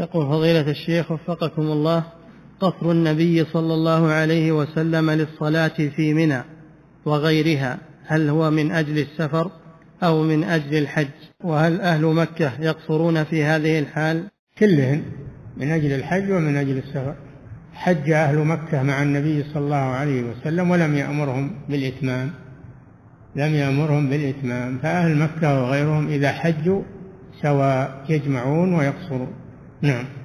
يقول فضيلة الشيخ وفقكم الله: قصر النبي صلى الله عليه وسلم للصلاة في منى وغيرها هل هو من أجل السفر أو من أجل الحج؟ وهل أهل مكة يقصرون في هذه الحال؟ كلهم من أجل الحج ومن أجل السفر. حج أهل مكة مع النبي صلى الله عليه وسلم ولم يأمرهم بالإتمام، فأهل مكة وغيرهم إذا حجوا سواء يجمعون ويقصرون. نعم.